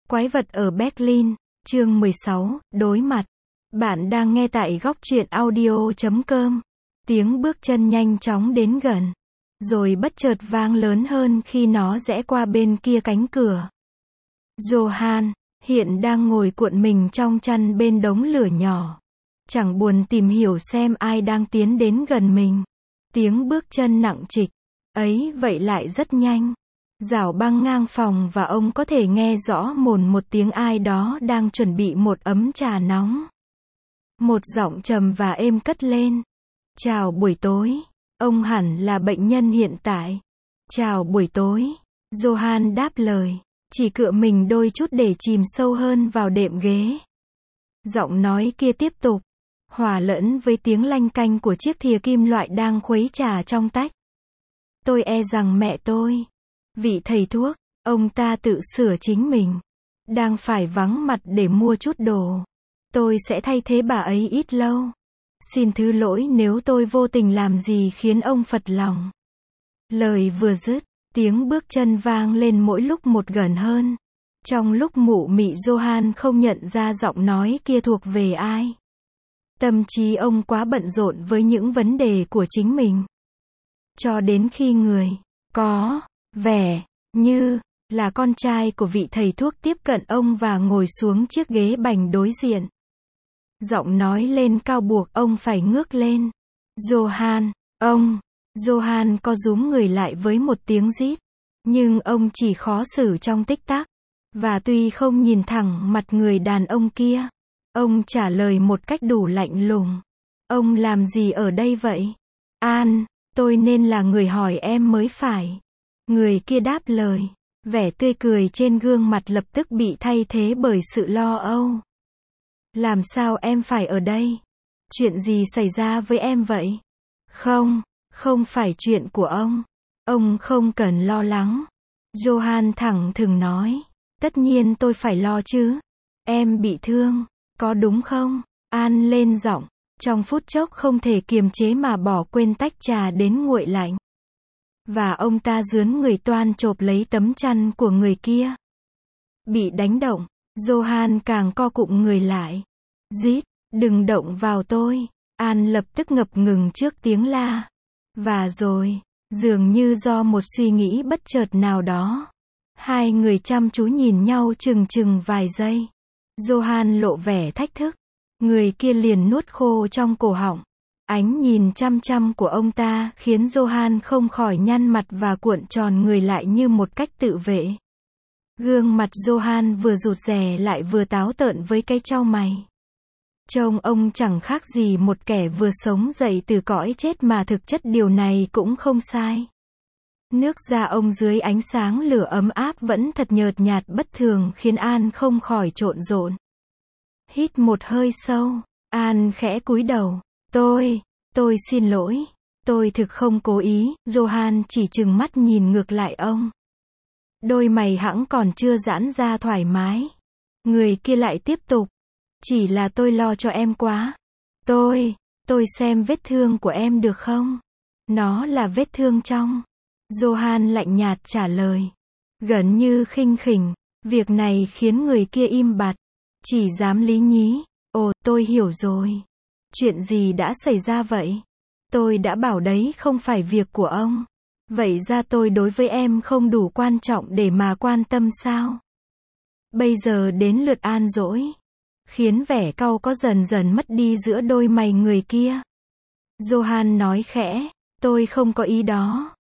Quái vật ở Berlin, chương 16, đối mặt. Bạn đang nghe tại góc truyện audio.com. Tiếng bước chân nhanh chóng đến gần, rồi bất chợt vang lớn hơn khi nó rẽ qua bên kia cánh cửa. Johan, hiện đang ngồi cuộn mình trong chăn bên đống lửa nhỏ. Chẳng buồn tìm hiểu xem ai đang tiến đến gần mình. Tiếng bước chân nặng trịch, ấy vậy lại rất nhanh. Rảo băng ngang phòng và ông có thể nghe rõ một tiếng ai đó đang chuẩn bị một ấm trà nóng. Một giọng trầm và êm cất lên. Chào buổi tối. Ông hẳn là bệnh nhân hiện tại. Chào buổi tối. Johan đáp lời, chỉ cựa mình đôi chút để chìm sâu hơn vào đệm ghế. Giọng nói kia tiếp tục, hòa lẫn với tiếng lanh canh của chiếc thìa kim loại đang khuấy trà trong tách. Tôi e rằng mẹ tôi, vị thầy thuốc, ông ta tự sửa chính mình, đang phải vắng mặt để mua chút đồ. Tôi sẽ thay thế bà ấy ít lâu. Xin thứ lỗi nếu tôi vô tình làm gì khiến ông phật lòng. Lời vừa dứt, tiếng bước chân vang lên mỗi lúc một gần hơn. Trong lúc mụ mị Johan không nhận ra giọng nói kia thuộc về ai. Tâm trí ông quá bận rộn với những vấn đề của chính mình. Cho đến khi người có vẻ như là con trai của vị thầy thuốc tiếp cận ông và ngồi xuống chiếc ghế bành đối diện. Giọng nói lên cao buộc ông phải ngước lên. Johan, Johan co rúm người lại với một tiếng rít. Nhưng ông chỉ khó xử trong tích tắc. Và tuy không nhìn thẳng mặt người đàn ông kia, ông trả lời một cách đủ lạnh lùng. Ông làm gì ở đây vậy? An, tôi nên là người hỏi em mới phải. Người kia đáp lời. Vẻ tươi cười trên gương mặt lập tức bị thay thế bởi sự lo âu. Làm sao em phải ở đây? Chuyện gì xảy ra với em vậy? Không phải chuyện của ông. Ông không cần lo lắng. Johan thẳng thừng nói. Tất nhiên tôi phải lo chứ. Em bị thương, có đúng không? An lên giọng, trong phút chốc không thể kiềm chế mà bỏ quên tách trà đến nguội lạnh. Và ông ta rướn người toan chộp lấy tấm chăn của người kia. Bị đánh động, Johan càng co cụm người lại. Rít, đừng động vào tôi. An lập tức ngập ngừng trước tiếng la. Và rồi, dường như do một suy nghĩ bất chợt nào đó, hai người chăm chú nhìn nhau chừng vài giây. Johan lộ vẻ thách thức. Người kia liền nuốt khô trong cổ họng. Ánh nhìn chăm chăm của ông ta khiến Johan không khỏi nhăn mặt và cuộn tròn người lại như một cách tự vệ. Gương mặt Johan vừa rụt rè lại vừa táo tợn với cái chau mày. Trông ông chẳng khác gì một kẻ vừa sống dậy từ cõi chết mà thực chất điều này cũng không sai. Nước da ông dưới ánh sáng lửa ấm áp vẫn thật nhợt nhạt bất thường khiến An không khỏi trộn rộn. Hít một hơi sâu, An khẽ cúi đầu. Tôi xin lỗi. Tôi thực không cố ý. Johan chỉ trừng mắt nhìn ngược lại ông. Đôi mày hẵng còn chưa giãn ra thoải mái. Người kia lại tiếp tục. Chỉ là tôi lo cho em quá. Tôi xem vết thương của em được không? Nó là vết thương trong. Johan lạnh nhạt trả lời. Gần như khinh khỉnh. Việc này khiến người kia im bặt. Chỉ dám lý nhí. Ồ, tôi hiểu rồi. Chuyện gì đã xảy ra vậy? Tôi đã bảo đấy không phải việc của ông. Vậy ra tôi đối với em không đủ quan trọng để mà quan tâm sao? Bây giờ đến lượt An dỗi. Khiến vẻ cau có dần mất đi giữa đôi mày người kia. Johan nói khẽ. Tôi không có ý đó.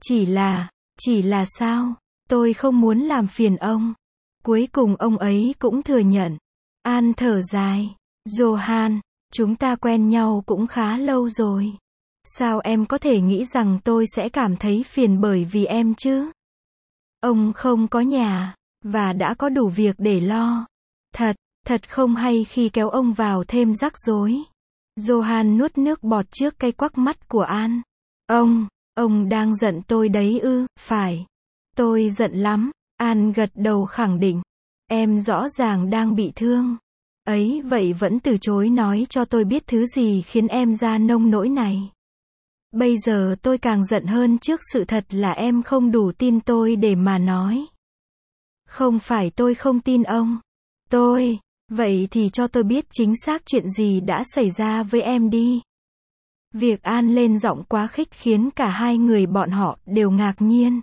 Chỉ là sao? Tôi không muốn làm phiền ông. Cuối cùng ông ấy cũng thừa nhận. An thở dài. Johan, chúng ta quen nhau cũng khá lâu rồi. Sao em có thể nghĩ rằng tôi sẽ cảm thấy phiền bởi vì em chứ? Ông không có nhà, và đã có đủ việc để lo. Thật không hay khi kéo ông vào thêm rắc rối. Johan nuốt nước bọt trước cây quắc mắt của An. Ông đang giận tôi đấy ư? Phải. Tôi giận lắm. An gật đầu khẳng định. Em rõ ràng đang bị thương. Ấy vậy vẫn từ chối nói cho tôi biết thứ gì khiến em ra nông nỗi này. Bây giờ tôi càng giận hơn trước sự thật là em không đủ tin tôi để mà nói. Không phải tôi không tin ông. Vậy thì cho tôi biết chính xác chuyện gì đã xảy ra với em đi. Việc An lên giọng quá khích khiến cả hai người bọn họ đều ngạc nhiên.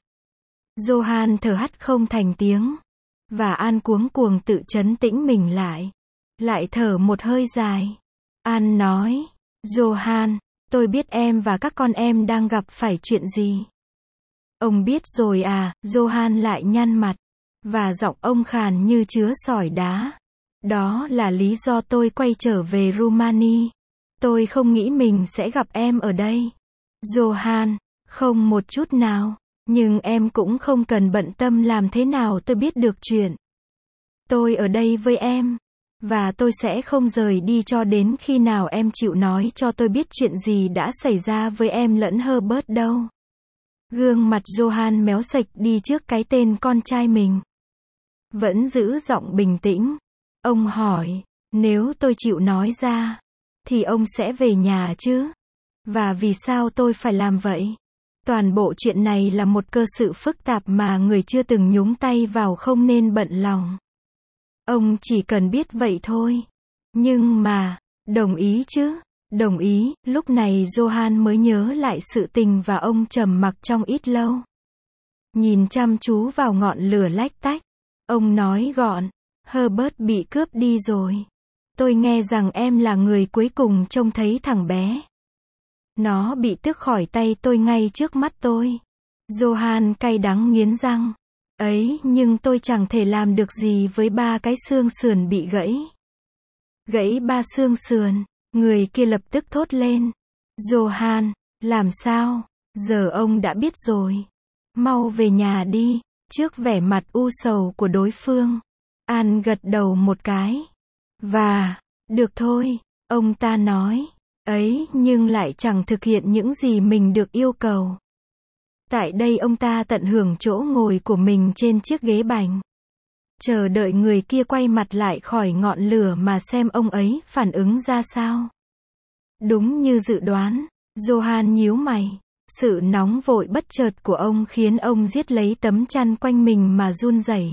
Johan thở hắt không thành tiếng. Và An cuống cuồng tự trấn tĩnh mình lại. Lại thở một hơi dài. An nói, Johan, tôi biết em và các con em đang gặp phải chuyện gì. Ông biết rồi à, Johan lại nhăn mặt. Và giọng ông khàn như chứa sỏi đá. Đó là lý do tôi quay trở về Rumani. Tôi không nghĩ mình sẽ gặp em ở đây. Johan, không một chút nào. Nhưng em cũng không cần bận tâm làm thế nào tôi biết được chuyện. Tôi ở đây với em. Và tôi sẽ không rời đi cho đến khi nào em chịu nói cho tôi biết chuyện gì đã xảy ra với em lẫn Herbert đâu. Gương mặt Johan méo sạch đi trước cái tên con trai mình. Vẫn giữ giọng bình tĩnh. Ông hỏi, nếu tôi chịu nói ra, thì ông sẽ về nhà chứ? Và vì sao tôi phải làm vậy? Toàn bộ chuyện này là một cơ sự phức tạp mà người chưa từng nhúng tay vào không nên bận lòng. Ông chỉ cần biết vậy thôi. Nhưng mà, đồng ý chứ? Đồng ý, lúc này Johan mới nhớ lại sự tình và ông trầm mặc trong ít lâu. Nhìn chăm chú vào ngọn lửa lách tách. Ông nói gọn, Herbert bị cướp đi rồi. Tôi nghe rằng em là người cuối cùng trông thấy thằng bé. Nó bị tước khỏi tay tôi ngay trước mắt tôi. Johan cay đắng nghiến răng. Ấy, nhưng tôi chẳng thể làm được gì với 3 cái xương sườn bị gãy. Gãy 3 xương sườn, người kia lập tức thốt lên. Johan, làm sao? Giờ ông đã biết rồi. Mau về nhà đi. Trước vẻ mặt u sầu của đối phương, An gật đầu một cái. Và, được thôi, ông ta nói. Ấy, nhưng lại chẳng thực hiện những gì mình được yêu cầu. Tại đây ông ta tận hưởng chỗ ngồi của mình trên chiếc ghế bành. Chờ đợi người kia quay mặt lại khỏi ngọn lửa mà xem ông ấy phản ứng ra sao. Đúng như dự đoán, Johan nhíu mày. Sự nóng vội bất chợt của ông khiến ông giết lấy tấm chăn quanh mình mà run rẩy.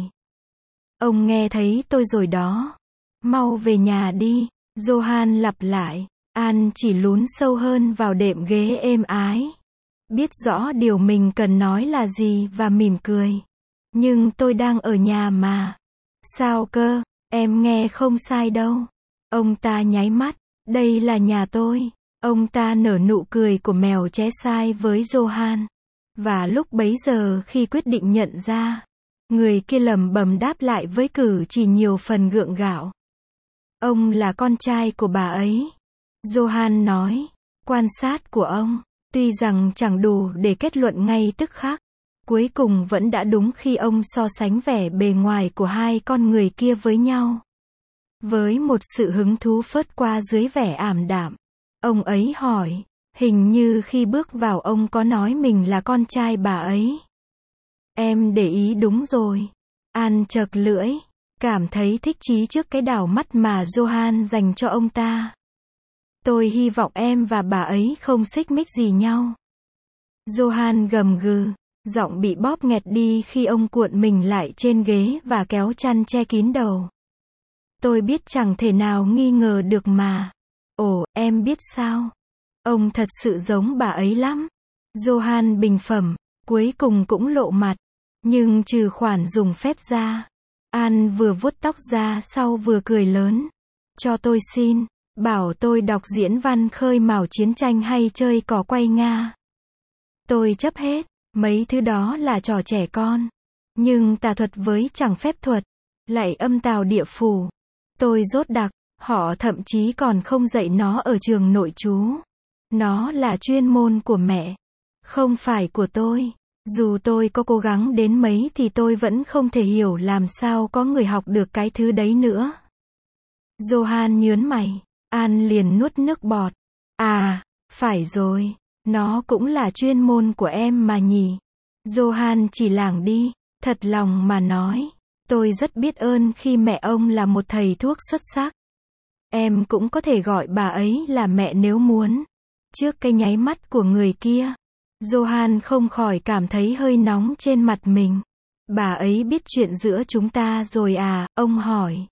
Ông nghe thấy tôi rồi đó. Mau về nhà đi, Johan lặp lại. An chỉ lún sâu hơn vào đệm ghế êm ái. Biết rõ điều mình cần nói là gì và mỉm cười. Nhưng tôi đang ở nhà mà. Sao cơ, em nghe không sai đâu. Ông ta nháy mắt. Đây là nhà tôi. Ông ta nở nụ cười của mèo ché sai với Johan. Và lúc bấy giờ khi quyết định nhận ra, người kia lẩm bẩm đáp lại với cử chỉ nhiều phần gượng gạo. Ông là con trai của bà ấy. Johan nói, quan sát của ông, tuy rằng chẳng đủ để kết luận ngay tức khắc, cuối cùng vẫn đã đúng khi ông so sánh vẻ bề ngoài của hai con người kia với nhau. Với một sự hứng thú phớt qua dưới vẻ ảm đạm, ông ấy hỏi, hình như khi bước vào ông có nói mình là con trai bà ấy. Em để ý đúng rồi. An chật lưỡi, cảm thấy thích chí trước cái đảo mắt mà Johan dành cho ông ta. Tôi hy vọng em và bà ấy không xích mích gì nhau. Johan gầm gừ, giọng bị bóp nghẹt đi khi ông cuộn mình lại trên ghế và kéo chăn che kín đầu. Tôi biết chẳng thể nào nghi ngờ được mà. Ồ, em biết sao? Ông thật sự giống bà ấy lắm. Johan bình phẩm, cuối cùng cũng lộ mặt. Nhưng trừ khoản dùng phép ra. An vừa vuốt tóc ra sau vừa cười lớn. Cho tôi xin, bảo tôi đọc diễn văn khơi mào chiến tranh hay chơi cò quay Nga. Tôi chấp hết, mấy thứ đó là trò trẻ con. Nhưng tà thuật với chẳng phép thuật, lại âm tào địa phủ. Tôi dốt đặc, họ thậm chí còn không dạy nó ở trường nội trú. Nó là chuyên môn của mẹ, không phải của tôi. Dù tôi có cố gắng đến mấy thì tôi vẫn không thể hiểu làm sao có người học được cái thứ đấy nữa. Johan nhớn mày, An liền nuốt nước bọt. À, phải rồi, nó cũng là chuyên môn của em mà nhỉ. Johan chỉ lảng đi, thật lòng mà nói. Tôi rất biết ơn khi mẹ ông là một thầy thuốc xuất sắc. Em cũng có thể gọi bà ấy là mẹ nếu muốn. Trước cái nháy mắt của người kia, Johan không khỏi cảm thấy hơi nóng trên mặt mình. Bà ấy biết chuyện giữa chúng ta rồi à, ông hỏi.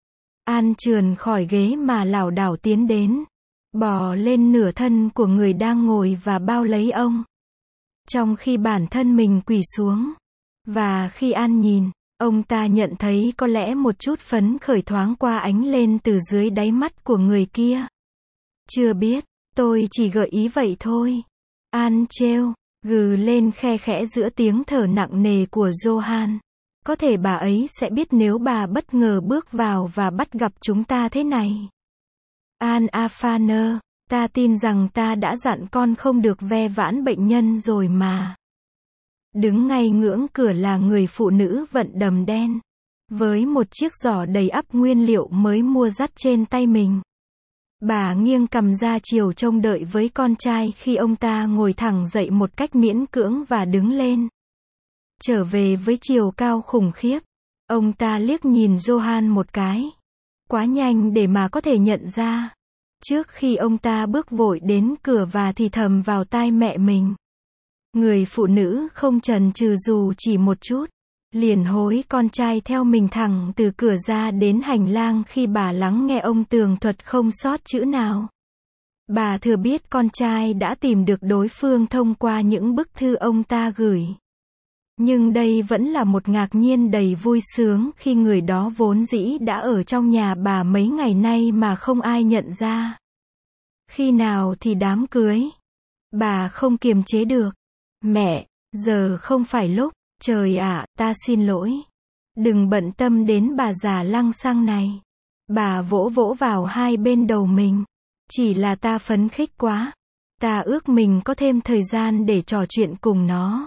An trườn khỏi ghế mà lảo đảo tiến đến, bò lên nửa thân của người đang ngồi và bao lấy ông, trong khi bản thân mình quỳ xuống. Và khi An nhìn, ông ta nhận thấy có lẽ một chút phấn khởi thoáng qua ánh lên từ dưới đáy mắt của người kia. Chưa biết, tôi chỉ gợi ý vậy thôi. An trêu, gừ lên khe khẽ giữa tiếng thở nặng nề của Johan. Có thể bà ấy sẽ biết nếu bà bất ngờ bước vào và bắt gặp chúng ta thế này. An Afaner, ta tin rằng ta đã dặn con không được ve vãn bệnh nhân rồi mà. Đứng ngay ngưỡng cửa là người phụ nữ vận đầm đen, với một chiếc giỏ đầy ắp nguyên liệu mới mua dắt trên tay mình. Bà nghiêng cằm ra chiều trông đợi với con trai khi ông ta ngồi thẳng dậy một cách miễn cưỡng và đứng lên. Trở về với chiều cao khủng khiếp, ông ta liếc nhìn Johan một cái. Quá nhanh để mà có thể nhận ra. Trước khi ông ta bước vội đến cửa và thì thầm vào tai mẹ mình. Người phụ nữ không chần chừ dù chỉ một chút, liền hối con trai theo mình thẳng từ cửa ra đến hành lang khi bà lắng nghe ông tường thuật không sót chữ nào. Bà thừa biết con trai đã tìm được đối phương thông qua những bức thư ông ta gửi. Nhưng đây vẫn là một ngạc nhiên đầy vui sướng khi người đó vốn dĩ đã ở trong nhà bà mấy ngày nay mà không ai nhận ra. Khi nào thì đám cưới? Bà không kiềm chế được. Mẹ, giờ không phải lúc. Trời ạ, ta xin lỗi. Đừng bận tâm đến bà già lăng xăng này. Bà vỗ vỗ vào hai bên đầu mình. Chỉ là ta phấn khích quá. Ta ước mình có thêm thời gian để trò chuyện cùng nó.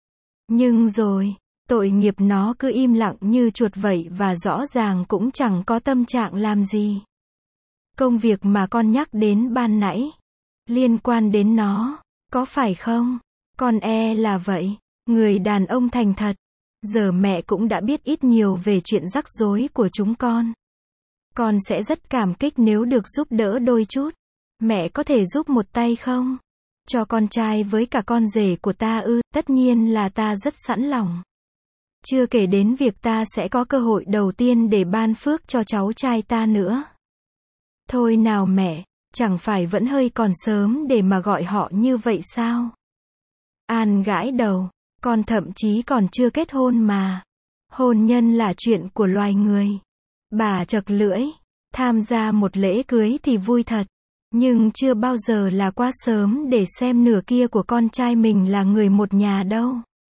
Nhưng rồi, tội nghiệp nó cứ im lặng như chuột vậy và rõ ràng cũng chẳng có tâm trạng làm gì. Công việc mà con nhắc đến ban nãy, liên quan đến nó, có phải không? Con e là vậy. Người đàn ông thành thật. Giờ mẹ cũng đã biết ít nhiều về chuyện rắc rối của chúng con. Con sẽ rất cảm kích nếu được giúp đỡ đôi chút. Mẹ có thể giúp một tay không? Cho con trai với cả con rể của ta ư? Tất nhiên là ta rất sẵn lòng. Chưa kể đến việc ta sẽ có cơ hội đầu tiên để ban phước cho cháu trai ta nữa. Thôi nào mẹ, chẳng phải vẫn hơi còn sớm để mà gọi họ như vậy sao? An gãi đầu. Con thậm chí còn chưa kết hôn mà. Hôn nhân là chuyện của loài người. Bà chật lưỡi. Tham gia một lễ cưới thì vui thật. Nhưng chưa bao giờ là quá sớm để xem nửa kia của con trai mình là người một nhà đâu.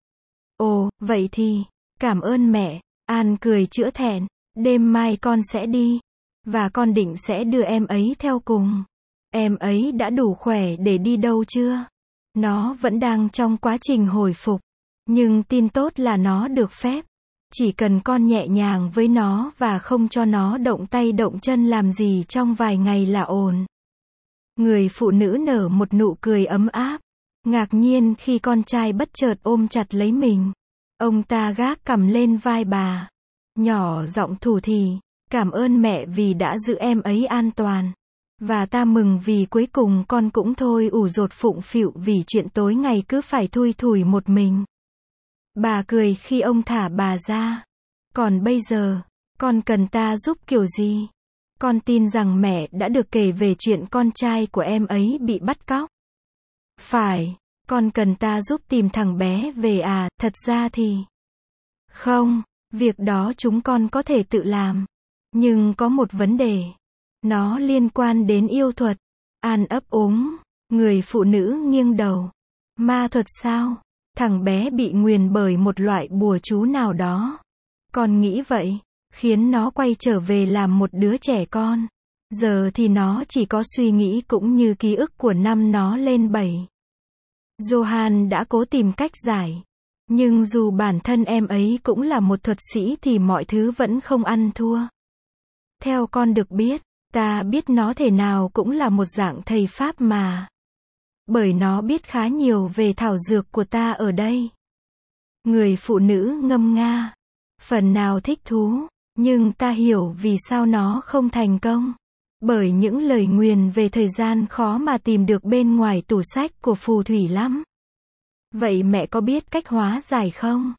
Ồ, vậy thì, cảm ơn mẹ. An cười chữa thẹn. Đêm mai con sẽ đi. Và con định sẽ đưa em ấy theo cùng. Em ấy đã đủ khỏe để đi đâu chưa? Nó vẫn đang trong quá trình hồi phục. Nhưng tin tốt là nó được phép. Chỉ cần con nhẹ nhàng với nó và không cho nó động tay động chân làm gì trong vài ngày là ổn. Người phụ nữ nở một nụ cười ấm áp. Ngạc nhiên khi con trai bất chợt ôm chặt lấy mình. Ông ta gác cằm lên vai bà. Nhỏ giọng thủ thỉ. Cảm ơn mẹ vì đã giữ em ấy an toàn. Và ta mừng vì cuối cùng con cũng thôi ủ dột phụng phịu vì chuyện tối ngày cứ phải thui thủi một mình. Bà cười khi ông thả bà ra. Còn bây giờ, con cần ta giúp kiểu gì? Con tin rằng mẹ đã được kể về chuyện con trai của em ấy bị bắt cóc. Phải, con cần ta giúp tìm thằng bé về à? Thật ra thì... Không, việc đó chúng con có thể tự làm. Nhưng có một vấn đề. Nó liên quan đến yêu thuật. An ấp úng. Người phụ nữ nghiêng đầu. Ma thuật sao? Thằng bé bị nguyền bởi một loại bùa chú nào đó. Con nghĩ vậy, khiến nó quay trở về làm một đứa trẻ con. Giờ thì nó chỉ có suy nghĩ cũng như ký ức của năm nó lên 7. Johan đã cố tìm cách giải. Nhưng dù bản thân em ấy cũng là một thuật sĩ thì mọi thứ vẫn không ăn thua. Theo con được biết, ta biết nó thể nào cũng là một dạng thầy Pháp mà. Bởi nó biết khá nhiều về thảo dược của ta ở đây. Người phụ nữ ngâm nga. Phần nào thích thú, nhưng ta hiểu vì sao nó không thành công. Bởi những lời nguyền về thời gian khó mà tìm được bên ngoài tủ sách của phù thủy lắm. Vậy mẹ có biết cách hóa giải không?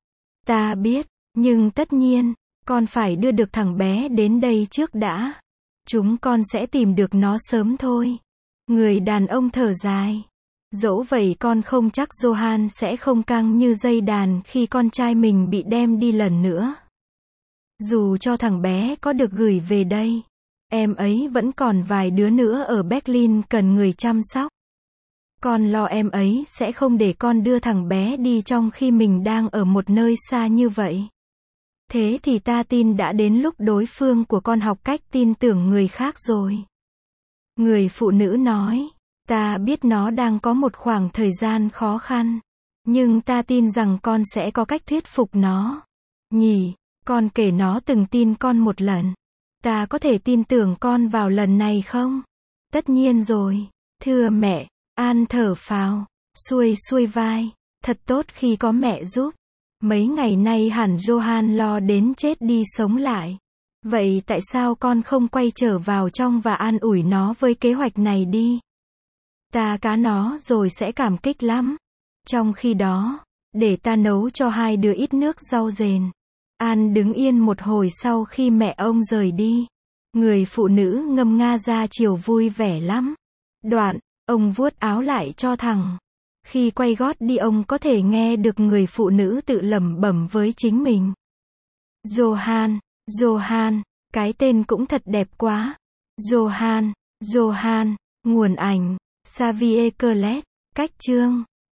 Ta biết, nhưng tất nhiên, con phải đưa được thằng bé đến đây trước đã. Chúng con sẽ tìm được nó sớm thôi. Người đàn ông thở dài. Dẫu vậy con không chắc Johan sẽ không căng như dây đàn khi con trai mình bị đem đi lần nữa. Dù cho thằng bé có được gửi về đây, em ấy vẫn còn vài đứa nữa ở Berlin cần người chăm sóc. Con lo em ấy sẽ không để con đưa thằng bé đi trong khi mình đang ở một nơi xa như vậy. Thế thì ta tin đã đến lúc đối phương của con học cách tin tưởng người khác rồi. Người phụ nữ nói, ta biết nó đang có một khoảng thời gian khó khăn. Nhưng ta tin rằng con sẽ có cách thuyết phục nó. Nhỉ, con kể nó từng tin con một lần. Ta có thể tin tưởng con vào lần này không? Tất nhiên rồi. Thưa mẹ, An thở phào, xuôi xuôi vai. Thật tốt khi có mẹ giúp. Mấy ngày nay hẳn Johan lo đến chết đi sống lại. Vậy tại sao con không quay trở vào trong và an ủi nó với kế hoạch này đi? Ta cá nó rồi sẽ cảm kích lắm. Trong khi đó, để ta nấu cho hai đứa ít nước rau dền. An đứng yên một hồi sau khi mẹ ông rời đi. Người phụ nữ ngâm nga ra chiều vui vẻ lắm. Đoạn, ông vuốt áo lại cho thằng. Khi quay gót đi ông có thể nghe được người phụ nữ tự lẩm bẩm với chính mình. Johan, Johan, cái tên cũng thật đẹp quá. Johan, Johan, nguồn ảnh, Xavier Collet, cách chương.